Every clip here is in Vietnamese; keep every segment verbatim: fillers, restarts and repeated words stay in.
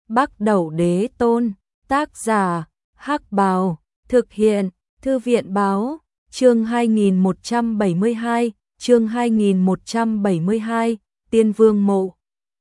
Bắc Đẩu Đế Tôn, tác giả, Hắc Bào, thực hiện, Thư viện Báo, chương hai nghìn một trăm bảy mươi hai, chương hai nghìn một trăm bảy mươi hai, Tiên Vương Mộ.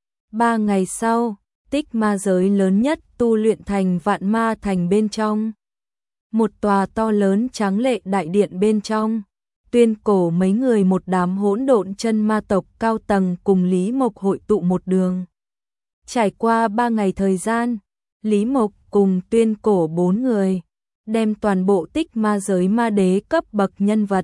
Ba ngày sau, tích ma giới lớn nhất tu luyện thành Vạn Ma Thành bên trong. Một tòa to lớn tráng lệ đại điện bên trong, Tuyên Cổ mấy người một đám hỗn độn chân ma tộc cao tầng cùng Lý Mộc hội tụ một đường. Trải qua ba ngày thời gian, Lý Mộc cùng Tuyên Cổ bốn người đem toàn bộ tích ma giới ma đế cấp bậc nhân vật.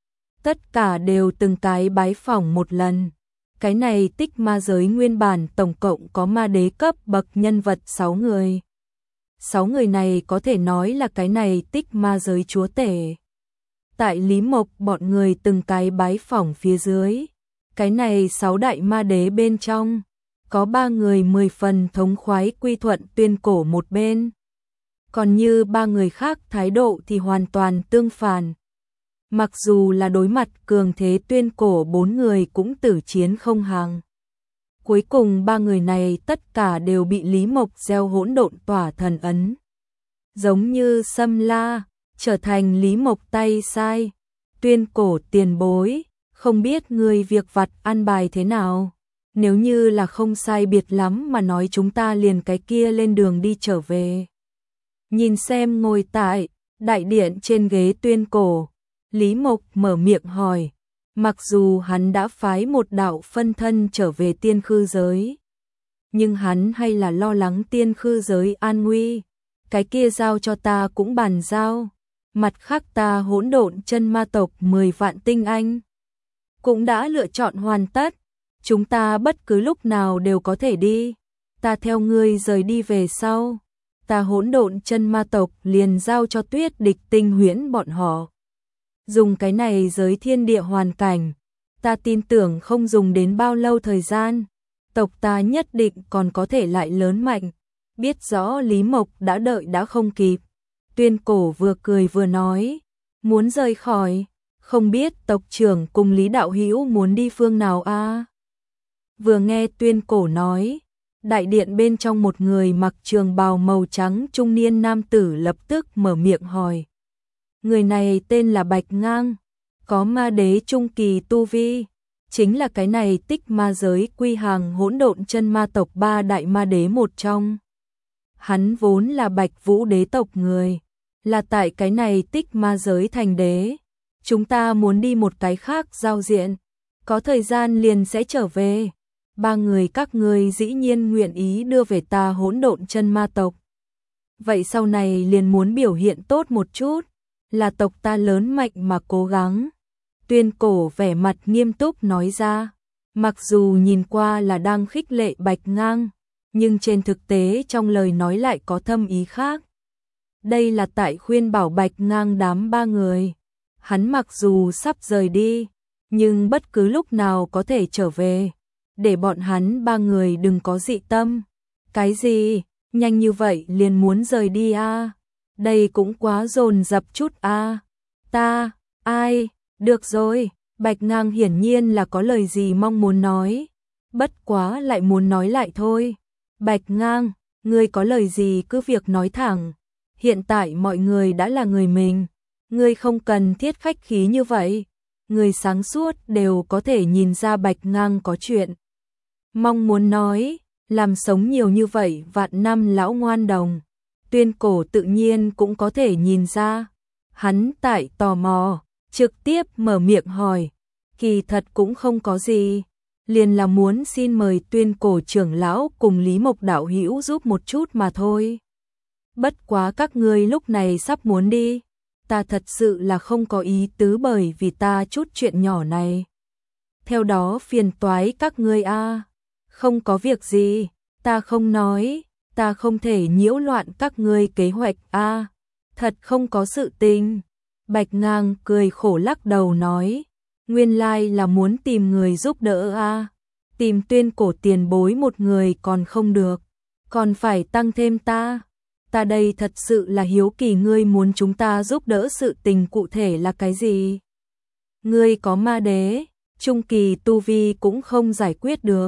Tất cả đều từng cái bái phỏng một lần. Cái này tích ma giới nguyên bản tổng cộng có ma đế cấp bậc nhân vật sáu người. Sáu người này có thể nói là cái này tích ma giới chúa tể. Tại Lý Mộc bọn người từng cái bái phỏng phía dưới. Cái này sáu đại ma đế bên trong. Có ba người mười phần thống khoái quy thuận Tuyên Cổ một bên. Còn như ba người khác thái độ thì hoàn toàn tương phản. Mặc dù là đối mặt cường thế Tuyên Cổ bốn người cũng tử chiến không hàng. Cuối cùng ba người này tất cả đều bị Lý Mộc gieo hỗn độn tỏa thần ấn. Giống như Sâm La, trở thành Lý Mộc tay sai. Tuyên Cổ tiền bối, không biết người việc vặt ăn bài thế nào. Nếu như là không sai biệt lắm mà nói chúng ta liền cái kia lên đường đi trở về. Nhìn xem ngồi tại đại điện trên ghế Tuyên Cổ, Lý Mộc mở miệng hỏi, mặc dù hắn đã phái một đạo phân thân trở về tiên khư giới, nhưng hắn hay là lo lắng tiên khư giới an nguy, cái kia giao cho ta cũng bàn giao, mặt khác ta hỗn độn chân ma tộc mười vạn tinh anh, cũng đã lựa chọn hoàn tất, chúng ta bất cứ lúc nào đều có thể đi, ta theo ngươi rời đi về sau, ta hỗn độn chân ma tộc liền giao cho Tuyết Địch Tinh Huyễn bọn họ. Dùng cái này giới thiên địa hoàn cảnh, ta tin tưởng không dùng đến bao lâu thời gian, tộc ta nhất định còn có thể lại lớn mạnh. Biết rõ Lý Mộc đã đợi đã không kịp. Tuyên Cổ vừa cười vừa nói, muốn rời khỏi, không biết tộc trưởng cùng Lý Đạo Hữu muốn đi phương nào a? À? Vừa nghe Tuyên Cổ nói, đại điện bên trong một người mặc trường bào màu trắng trung niên nam tử lập tức mở miệng hỏi. Người này tên là Bạch Ngang, có ma đế trung kỳ tu vi, chính là cái này tích ma giới quy hàng hỗn độn chân ma tộc ba đại ma đế một trong. Hắn vốn là Bạch Vũ đế tộc người, là tại cái này tích ma giới thành đế. Chúng ta muốn đi một cái khác giao diện, có thời gian liền sẽ trở về. Ba người các ngươi dĩ nhiên nguyện ý đưa về ta hỗn độn chân ma tộc. Vậy sau này liền muốn biểu hiện tốt một chút. Là tộc ta lớn mạnh mà cố gắng. Tuyên Cổ vẻ mặt nghiêm túc nói ra. Mặc dù nhìn qua là đang khích lệ Bạch Ngang, nhưng trên thực tế trong lời nói lại có thâm ý khác. Đây là tại khuyên bảo Bạch Ngang đám ba người. Hắn mặc dù sắp rời đi, nhưng bất cứ lúc nào có thể trở về. Để bọn hắn ba người đừng có dị tâm. Cái gì? Nhanh như vậy liền muốn rời đi à? Đây cũng quá dồn dập chút a. À. Ta, ai, được rồi, Bạch Ngang hiển nhiên là có lời gì mong muốn nói. Bất quá lại muốn nói lại thôi. Bạch Ngang, ngươi có lời gì cứ việc nói thẳng. Hiện tại mọi người đã là người mình. Ngươi không cần thiết khách khí như vậy. Người sáng suốt đều có thể nhìn ra Bạch Ngang có chuyện. Mong muốn nói, làm sống nhiều như vậy vạn năm lão ngoan đồng. Tuyên Cổ tự nhiên cũng có thể nhìn ra. Hắn tại tò mò, trực tiếp mở miệng hỏi. Kỳ thật cũng không có gì. Liền là muốn xin mời Tuyên Cổ trưởng lão cùng Lý Mộc đạo hữu giúp một chút mà thôi. Bất quá các ngươi lúc này sắp muốn đi. Ta thật sự là không có ý tứ bởi vì ta chút chuyện nhỏ này. Theo đó phiền toái các ngươi a. Không có việc gì, ta không nói. Ta không thể nhiễu loạn các ngươi kế hoạch a. À, thật không có sự tình. Bạch Ngang cười khổ lắc đầu nói, nguyên lai là muốn tìm người giúp đỡ a. À, tìm Tuyên Cổ tiền bối một người còn không được, còn phải tăng thêm ta. Ta đây thật sự là hiếu kỳ ngươi muốn chúng ta giúp đỡ sự tình cụ thể là cái gì? Ngươi có ma đế, trung kỳ tu vi cũng không giải quyết được.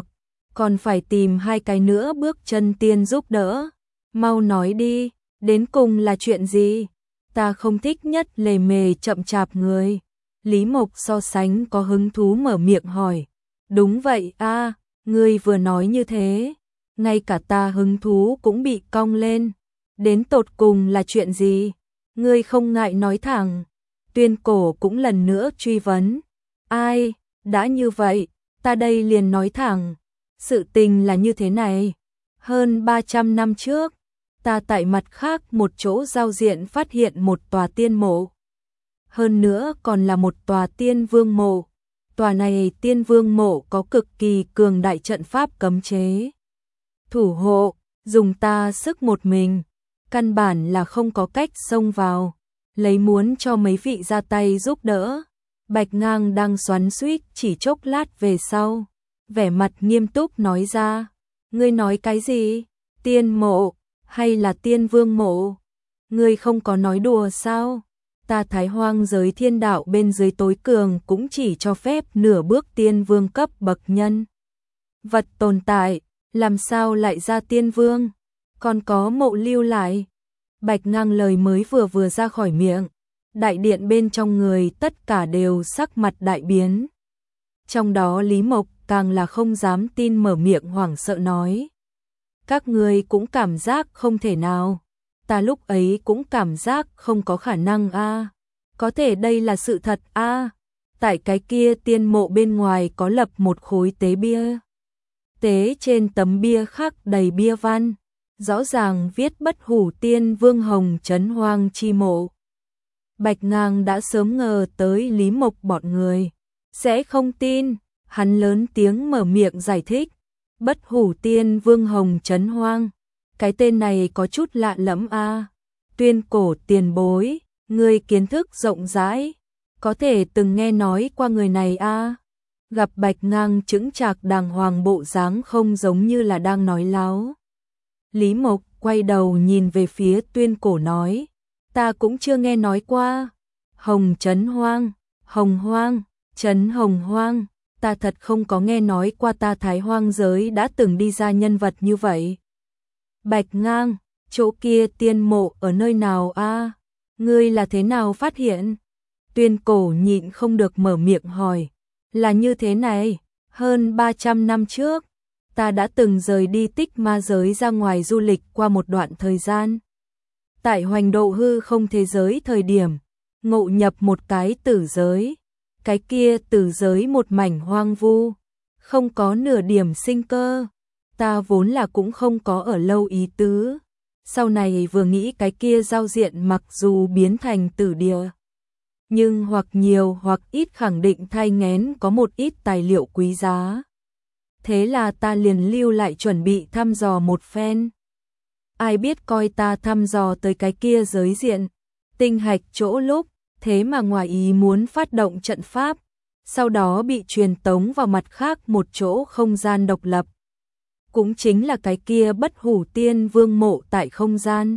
còn phải tìm hai cái nữa bước chân tiên giúp đỡ. Mau nói đi, đến cùng là chuyện gì? Ta không thích nhất lề mề chậm chạp người. Lý Mộc so sánh có hứng thú mở miệng hỏi. Đúng vậy a, ngươi vừa nói như thế, ngay cả ta hứng thú cũng bị cong lên. Đến tột cùng là chuyện gì? Ngươi không ngại nói thẳng. Tuyên Cổ cũng lần nữa truy vấn. Ai, đã như vậy, ta đây liền nói thẳng. Sự tình là như thế này. Hơn ba trăm năm trước, ta tại mặt khác một chỗ giao diện phát hiện một tòa tiên mộ. Hơn nữa còn là một tòa tiên vương mộ. Tòa này tiên vương mộ có cực kỳ cường đại trận pháp cấm chế. Thủ hộ, dùng ta sức một mình, căn bản là không có cách xông vào. Lấy muốn cho mấy vị ra tay giúp đỡ. Bạch Ngang đang xoắn xuýt chỉ chốc lát về sau. Vẻ mặt nghiêm túc nói ra. Ngươi nói cái gì? Tiên mộ, hay là tiên vương mộ? Ngươi không có nói đùa sao? Ta Thái Hoang giới thiên đạo bên dưới tối cường cũng chỉ cho phép nửa bước tiên vương cấp bậc nhân vật tồn tại, làm sao lại ra tiên vương? Còn có mộ lưu lại. Bạch Ngang lời mới vừa vừa ra khỏi miệng, đại điện bên trong người tất cả đều sắc mặt đại biến. Trong đó Lý Mộc càng là không dám tin mở miệng hoảng sợ nói. Các ngươi cũng cảm giác không thể nào. Ta lúc ấy cũng cảm giác không có khả năng a. Có thể đây là sự thật a. Tại cái kia tiên mộ bên ngoài có lập một khối tế bia. Tế trên tấm bia khắc đầy bia văn, rõ ràng viết Bất Hủ Tiên Vương Hồng Trấn Hoang chi mộ. Bạch Ngang đã sớm ngờ tới Lý Mộc bọn người sẽ không tin, hắn lớn tiếng mở miệng giải thích. Bất Hủ Tiên Vương Hồng Trấn Hoang, cái tên này có chút lạ lẫm a. Tuyên Cổ tiền bối, người kiến thức rộng rãi, có thể từng nghe nói qua người này a. Gặp Bạch Ngang chững chạc đàng hoàng bộ dáng không giống như là đang nói láo. Lý Mộc quay đầu nhìn về phía Tuyên Cổ nói, ta cũng chưa nghe nói qua. Hồng Trấn Hoang, Hồng Hoang, Trấn Hồng Hoang, ta thật không có nghe nói qua ta Thái Hoang giới đã từng đi ra nhân vật như vậy. Bạch Ngang, chỗ kia tiên mộ ở nơi nào a? Ngươi là thế nào phát hiện? Tuyên Cổ nhịn không được mở miệng hỏi. Là như thế này, hơn ba trăm năm trước, ta đã từng rời đi Tích Ma giới ra ngoài du lịch qua một đoạn thời gian. Tại hoành độ hư không thế giới thời điểm, ngộ nhập một cái tử giới. Cái kia tử giới một mảnh hoang vu, không có nửa điểm sinh cơ. Ta vốn là cũng không có ở lâu ý tứ. Sau này vừa nghĩ cái kia giao diện mặc dù biến thành tử địa, nhưng hoặc nhiều hoặc ít khẳng định thai nghén có một ít tài liệu quý giá. Thế là ta liền lưu lại chuẩn bị thăm dò một phen. Ai biết coi ta thăm dò tới cái kia giới diện, tinh hạch chỗ lúc, thế mà ngoài ý muốn phát động trận pháp, sau đó bị truyền tống vào mặt khác một chỗ không gian độc lập. Cũng chính là cái kia Bất Hủ Tiên Vương mộ tại không gian.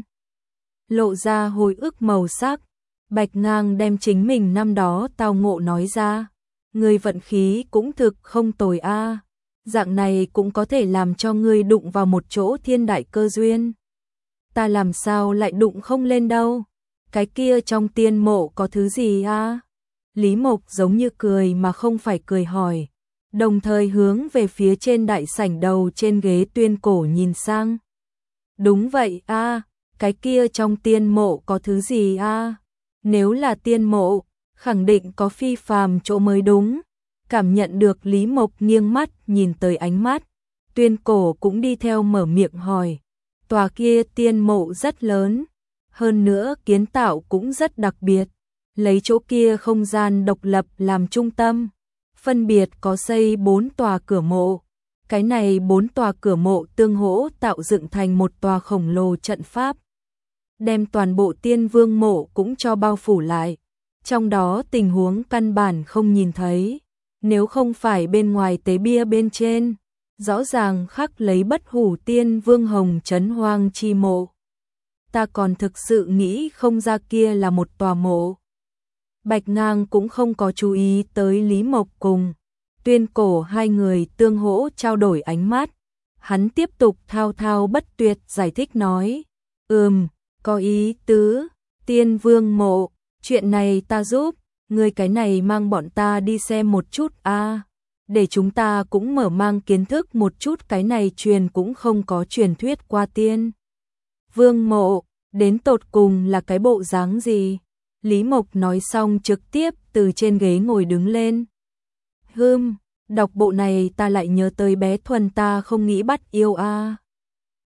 Lộ ra hồi ức màu sắc, Bạch Ngang đem chính mình năm đó tao ngộ nói ra. Người vận khí cũng thực không tồi a. Dạng này cũng có thể làm cho ngươi đụng vào một chỗ thiên đại cơ duyên. Ta làm sao lại đụng không lên đâu? Cái kia trong tiên mộ có thứ gì a? Lý Mộc giống như cười mà không phải cười hỏi, đồng thời hướng về phía trên đại sảnh đầu trên ghế Tuyên Cổ nhìn sang. Đúng vậy a, cái kia trong tiên mộ có thứ gì a? Nếu là tiên mộ, khẳng định có phi phàm chỗ mới đúng. Cảm nhận được Lý Mộc nghiêng mắt nhìn tới ánh mắt, Tuyên Cổ cũng đi theo mở miệng hỏi. Tòa kia tiên mộ rất lớn, hơn nữa kiến tạo cũng rất đặc biệt, lấy chỗ kia không gian độc lập làm trung tâm, phân biệt có xây bốn tòa cửa mộ. Cái này bốn tòa cửa mộ tương hỗ tạo dựng thành một tòa khổng lồ trận pháp, đem toàn bộ tiên vương mộ cũng cho bao phủ lại. Trong đó tình huống căn bản không nhìn thấy, nếu không phải bên ngoài tế bia bên trên, rõ ràng khắc lấy Bất Hủ Tiên Vương Hồng Trấn Hoang chi mộ. Ta còn thực sự nghĩ không ra kia là một tòa mộ. Bạch Ngang cũng không có chú ý tới Lý Mộc cùng Tuyên Cổ hai người tương hỗ trao đổi ánh mắt. Hắn tiếp tục thao thao bất tuyệt giải thích nói. Ừm, có ý tứ, Tiên Vương Mộ, chuyện này ta giúp, người cái này mang bọn ta đi xem một chút a, để chúng ta cũng mở mang kiến thức một chút, cái này truyền cũng không có truyền thuyết qua Tiên Vương Mộ, đến tột cùng là cái bộ dáng gì? Lý Mộc nói xong trực tiếp từ trên ghế ngồi đứng lên. Hừm, đọc bộ này ta lại nhớ tới bé Thuần, ta không nghĩ bắt yêu a.